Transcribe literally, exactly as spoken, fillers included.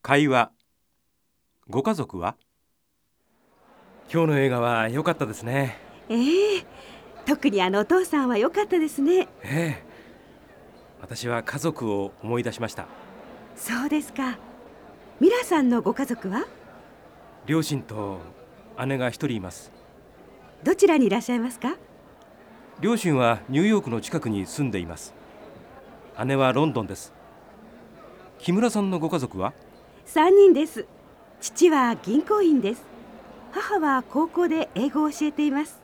会話。ご家族は？今日の映画は良かったですね。 ええ、特にあのお父さんは良かったですね。 ええ、私は家族を思い出しました。 そうですか。ミラさんのご家族は？ 両親と姉が一人います。 どちらにいらっしゃいますか？ 両親はニューヨークの近くに住んでいます。姉はロンドンです。木村さんのご家族は？ さんにんです。父は銀行員です。母は高校で英語を教えています。